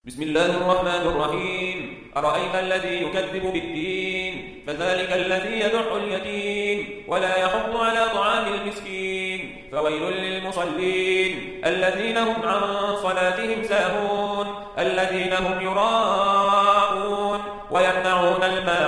بسم الله الرحمن الرحيم. أرأيت الذي يكذب بالدين فذلك الذي يدع اليتيم ولا يحض على طعام المسكين فويل للمصلين الذين هم عن صلاتهم ساهون الذين هم يراءون ويمنعون الماعون